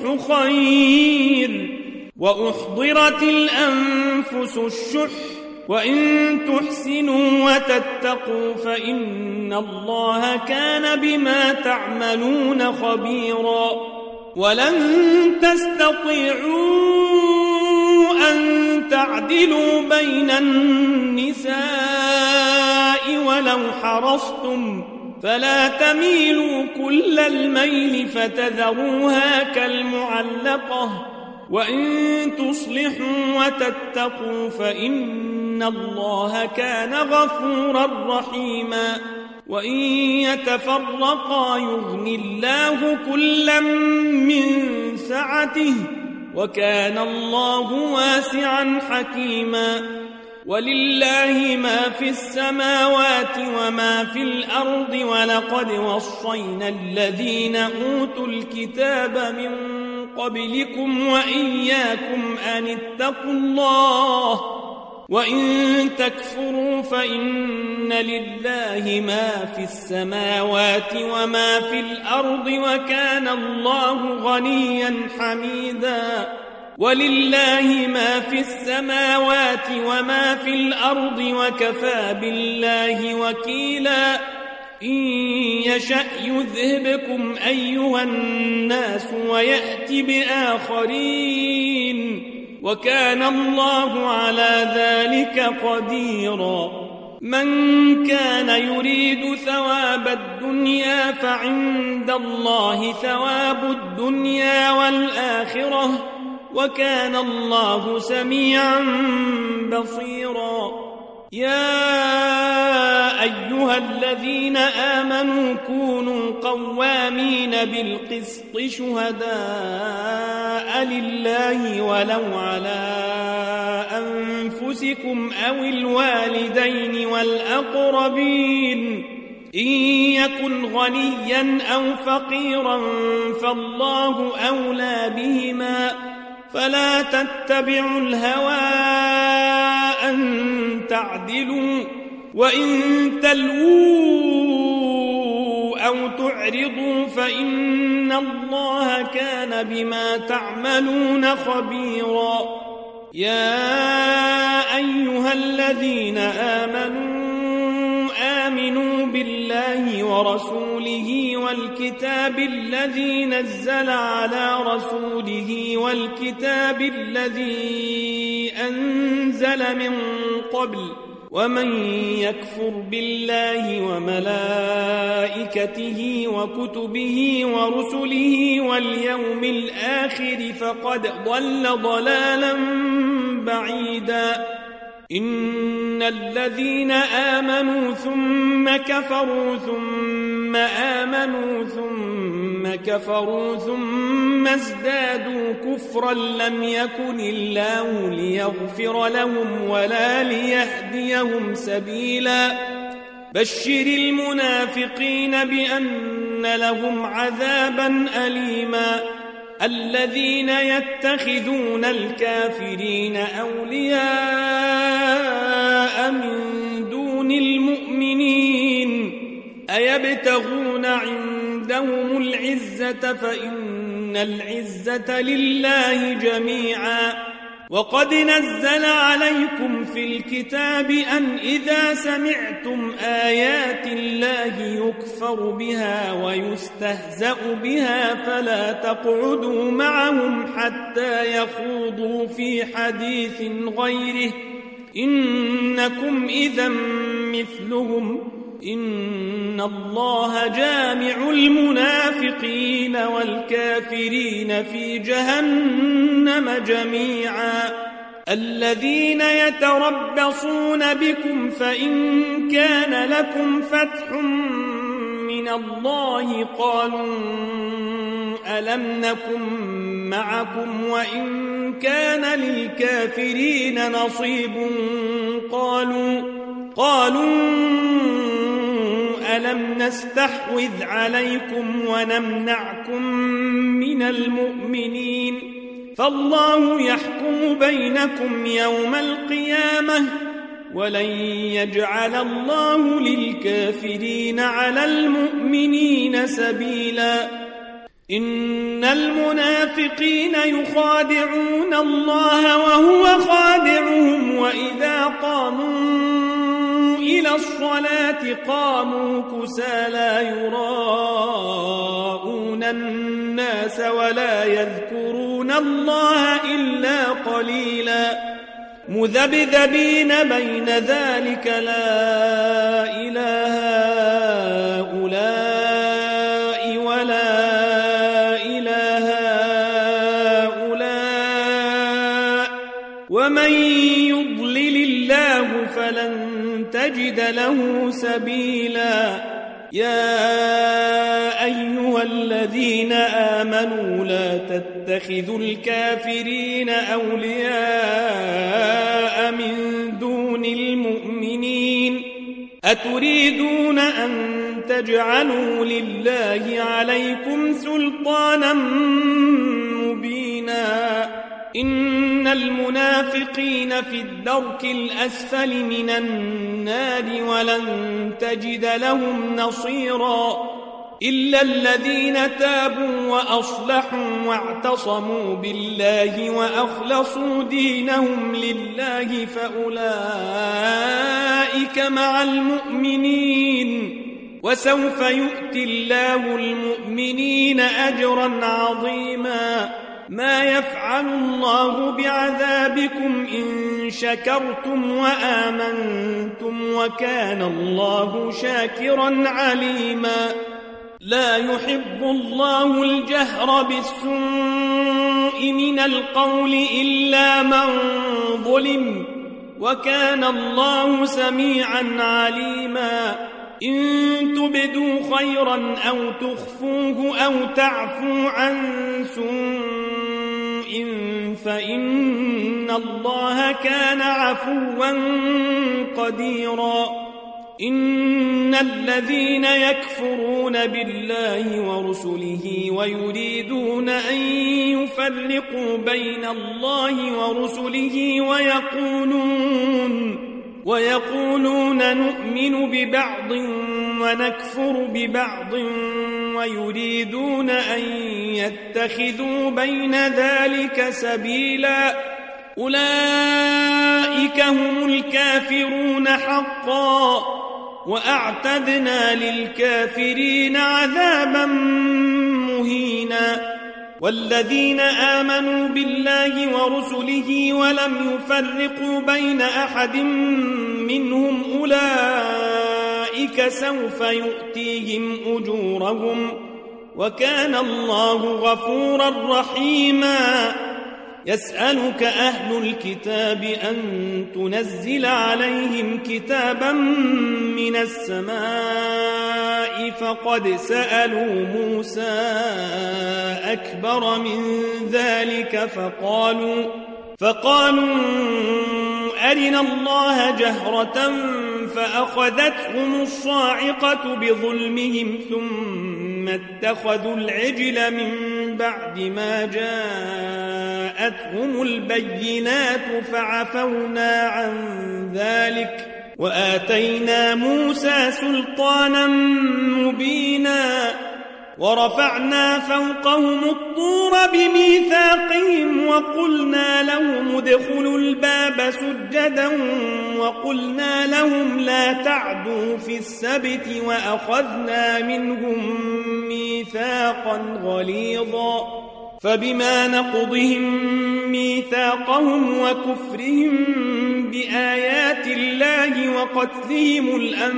خير وأحضرت الأنفس الشح وإن تحسنوا وتتقوا فإن الله كان بما تعملون خبيرا ولن تستطيعوا أن تعدلوا بين النساء ولو حرصتم فلا تميلوا كل الميل فتذروها كالمعلقة وإن تصلحوا وتتقوا فإن الله كان غفورا رحيما وإن يتفرقا يغن الله كلا من سعته وكان الله واسعا حكيما ولله ما في السماوات وما في الأرض ولقد وصينا الذين أوتوا الكتاب من قبلكم وإياكم أن اتقوا الله وإن تكفروا فإن لله ما في السماوات وما في الأرض وكان الله غنيا حميدا ولله ما في السماوات وما في الأرض وكفى بالله وكيلا إن يشأ يذهبكم أيها الناس ويأت بآخرين وكان الله على ذلك قديرا من كان يريد ثواب الدنيا فعند الله ثواب الدنيا والآخرة وكان الله سميعا بصيرا يا أيها الذين آمنوا كونوا قوامين بالقسط شهداء لله ولو على أنفسكم أو الوالدين والأقربين إن يكن غنيا أو فقيرا فالله أولى بهما فلا تتبعوا الهوى أن تعدلوا وإن تلووا أو تعرضوا فإن الله كان بما تعملون خبيرا يا أيها الذين آمنوا بالله ورسوله والكتاب الذي نزل على رسوله والكتاب الذي أنزل من قبل ومن يكفر بالله وملائكته وكتبه ورسله واليوم الآخر فقد ضل ضلالا بعيدا إن الذين آمنوا ثم كفروا ثم آمنوا ثم كفروا ثم ازدادوا كفرا لم يكن الله ليغفر لهم ولا ليهديهم سبيلا بشر المنافقين بأن لهم عذابا أليما الذين يتخذون الكافرين أولياء من دون المؤمنين أيبتغون عندهم العزة فإن العزة لله جميعا وقد نزل عليكم في الكتاب أن إذا سمعتم آيات الله يكفر بها ويستهزأ بها فلا تقعدوا معهم حتى يخوضوا في حديث غيره إنكم إذا مثلهم إن الله جامع المنافقين والكافرين في جهنم جميعا الذين يتربصون بكم فإن كان لكم فتح من الله قالوا ألم نكن معكم وإن كان للكافرين نصيب قالوا ألم نستحوذ عليكم ونمنعكم من المؤمنين فالله يحكم بينكم يوم القيامة ولن يجعل الله للكافرين على المؤمنين سبيلا إن المنافقين يخادعون الله وهو خادعهم وإذا قاموا إلى الصلاة قاموا كسالى يراءون الناس ولا يذكرون الله إلا قليلا مذبذبين بين ذلك لا إله هؤلاء ولا إله هؤلاء ومن يضلل الله فلن تجد له سبيلا يا أيها الذين آمنوا لا تتخذوا الكافرين أولياء من دون المؤمنين أتريدون أن تجعلوا لله عليكم سلطانا مبينا إن المنافقين في الدرك الأسفل من النار ولن تجد لهم نصيرا إلا الذين تابوا وأصلحوا واعتصموا بالله وأخلصوا دينهم لله فأولئك مع المؤمنين وسوف يؤتي الله المؤمنين أجرا عظيما ما يفعل الله بعذابكم إن شكرتم وآمنتم وكان الله شاكرا عليما لا يحب الله الجهر بالسوء من القول إلا من ظلم وكان الله سميعا عليما إن تبدوا خيرا أو تخفوه أو تعفوا عن سوء فإن الله كان عفوا قديرا إن الذين يكفرون بالله ورسله ويريدون أن يفرقوا بين الله ورسله ويقولون نؤمن ببعض ونكفر ببعض ويريدون أن يتخذوا بين ذلك سبيلا أولئك هم الكافرون حقا وأعتدنا للكافرين عذابا مهينا والذين آمنوا بالله ورسله ولم يفرقوا بين أحد منهم أولئك سوف يؤتيهم أجورهم وكان الله غفورا رحيما يسألك أهل الكتاب أن تنزل عليهم كتابا من السماء فقد سألوا موسى أكبر من ذلك فقالوا أرنا الله جهرة فأخذتهم الصاعقة بظلمهم ثم اتخذوا العجل من بعد ما جاءتهم البينات فعفونا عن ذلك وآتينا موسى سلطانا مبينا ورفعنا فوقهم الطور بميثاقهم وقلنا لهم ادخلوا الباب سجدا وقلنا لهم لا تعدوا في السبت وأخذنا منهم ميثاقا غليظا فبما نقضهم ميثاقهم وكفرهم بآيات الله وقتلهم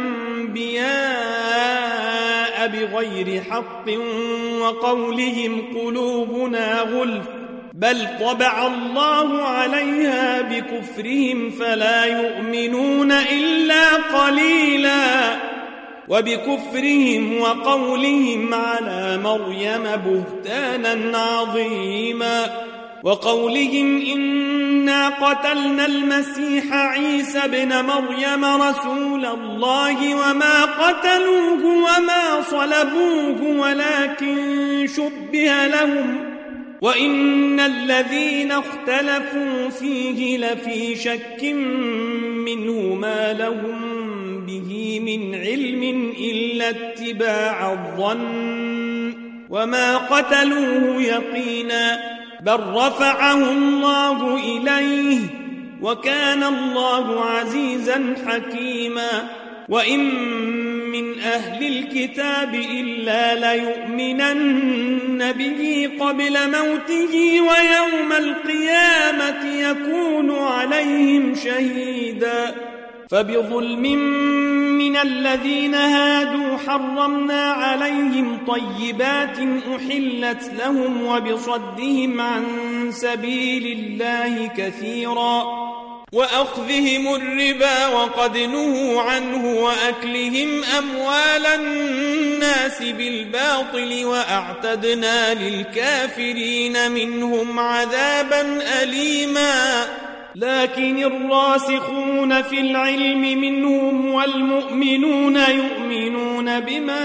الأنبياء بغير حق وقولهم قلوبنا غلف بل طبع الله عليها بكفرهم فلا يؤمنون إلا قليلا وبكفرهم وقولهم على مريم بهتانا عظيما وقولهم إنا قتلنا المسيح عيسى ابن مريم رسول الله وما قتلوه وما صلبوه ولكن شبه لهم وإن الذين اختلفوا فيه لفي شك منه ما لهم به من علم إلا اتباع الظن وما قتلوه يقينا بل رفعه الله إليه وكان الله عزيزا حكيما وإن من أهل الكتاب إلا ليؤمنن به قبل موته ويوم القيامة يكون عليهم شهيدا فبظلم من الذين هادوا حرمنا عليهم طيبات أحلت لهم وبصدهم عن سبيل الله كثيرا وأخذهم الربا وقد نهوا عنه وأكلهم أموال الناس بالباطل وأعتدنا للكافرين منهم عذابا أليما لكن الراسخون في العلم منهم والمؤمنون يؤمنون بما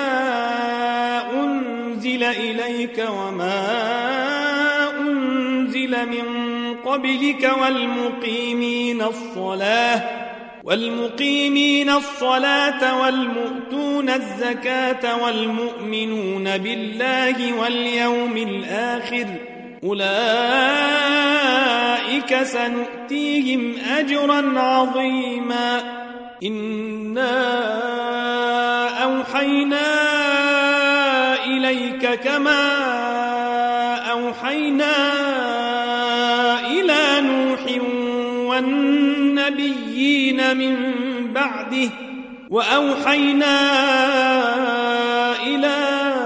أنزل إليك وما أنزل من قبلك والمقيمين الصلاة والمؤتون الزكاة والمؤمنون بالله واليوم الآخر أولئك سنؤتيهم أجرا عظيما إنا أوحينا إليك كما أوحينا إلى نوح والنبيين من بعده وأوحينا إلى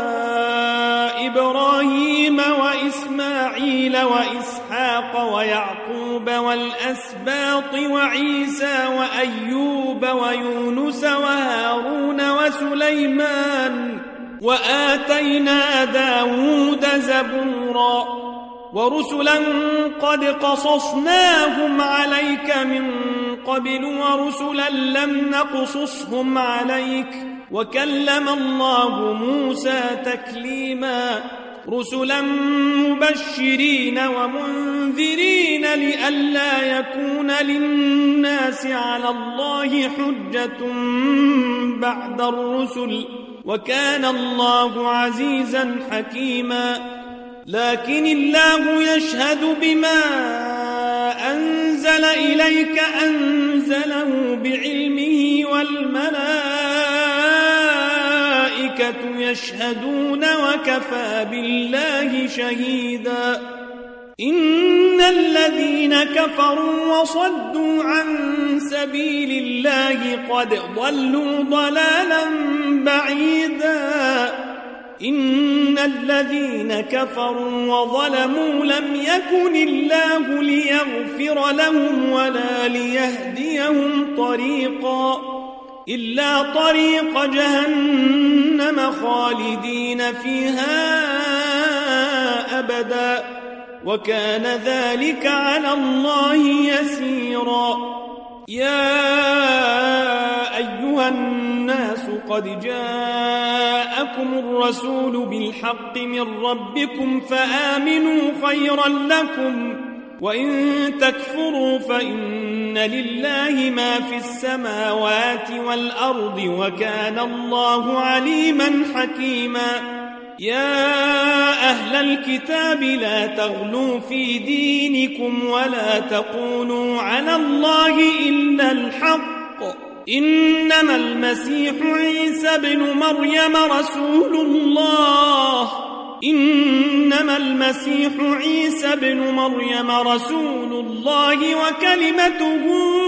إبراهيم وإسماعيل وإسحاق ويعقوب والأسباط وعيسى وأيوب ويونس وهارون وسليمان وآتينا داود زبورا ورسلا قد قصصناهم عليك من قبل ورسلا لم نقصصهم عليك وكلم الله موسى تكليما رسلا مبشرين ومنذرين لئلا يكون للناس على الله حجة بعد الرسل وكان الله عزيزا حكيما لكن الله يشهد بما أنزل إليك أنزله بعلمه والملائكة يشهدون وكفى بالله شهيدا إن الذين كفروا وصدوا عن سبيل الله قد ضلوا ضلالا بعيدا إن الذين كفروا وظلموا لم يكن الله ليغفر لهم ولا ليهديهم طريقا إلا طريق جهنم خالدين فيها أبدا وكان ذلك على الله يسيرا يا أيها الناس قد جاءكم الرسول بالحق من ربكم فآمنوا خيرا لكم وإن تكفروا فإن لله ما في السماوات والأرض وكان الله عليما حكيما يا أهل الكتاب لا تغلوا في دينكم ولا تقولوا على الله إلا الحق إنما المسيح عيسى بن مريم رسول الله وكلمته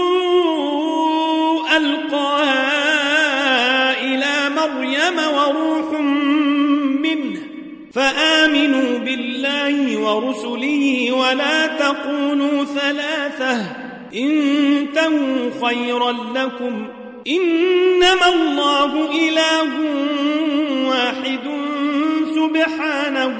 ألقاها إلى مريم وروح منه فآمنوا بالله ورسله ولا تقولوا ثلاثة انتهوا خيرا لكم إنما الله إله واحد سبحانه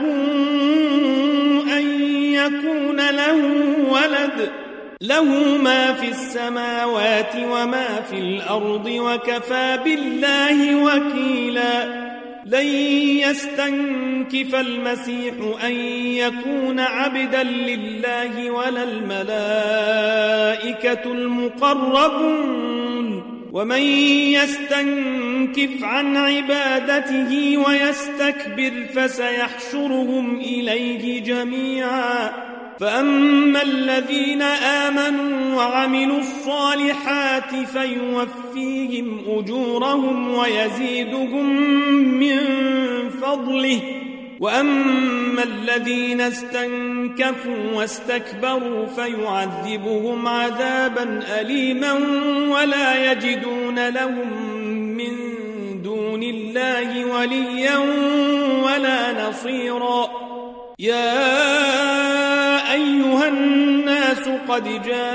أن يكون له ولد له ما في السماوات وما في الأرض وكفى بالله وكيلا لن يستنكف المسيح أن يكون عبدا لله ولا الملائكة المقربون ومن يستنكف عن عبادته ويستكبر فسيحشرهم إليه جميعا فأما الذين آمنوا وعملوا الصالحات فيوفيهم أجورهم ويزيدهم من فضله وأما الذين استنكفوا واستكبروا فيعذبهم عذابا أليما ولا يجدون لهم من دون الله وليا ولا نصيرا يا أيها الناس قد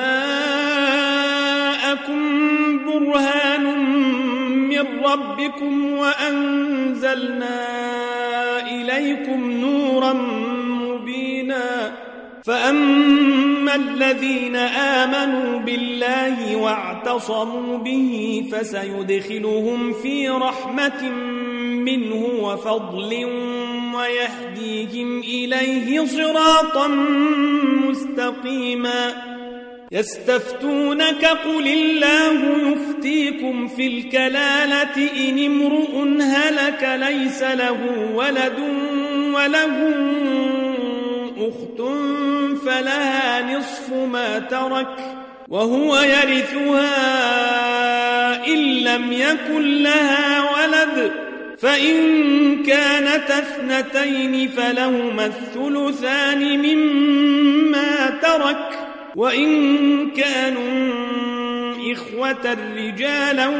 جاءكم برهان من ربكم وأنزلنا إليكم نورا مبينا فأما الذين آمنوا بالله واعتصموا به فسيدخلهم في رحمة منه وفضل ويهديهم إليه صراطا مستقيما يستفتونك قل الله يفتيكم في الكلالة إن امرؤ هلك ليس له ولد وله أخت فلها نصف ما ترك وهو يرثها إن لم يكن لها ولد فإن كانت اثنتين فلهما الثلثان مما ترك وإن كانوا إخوة رجالا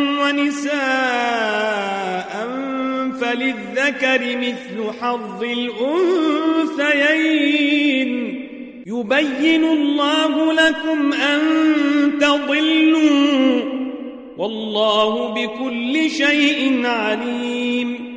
ونساء فللذكر مثل حظ الأنثيين يبين الله لكم أن تضلوا والله بكل شيء عليم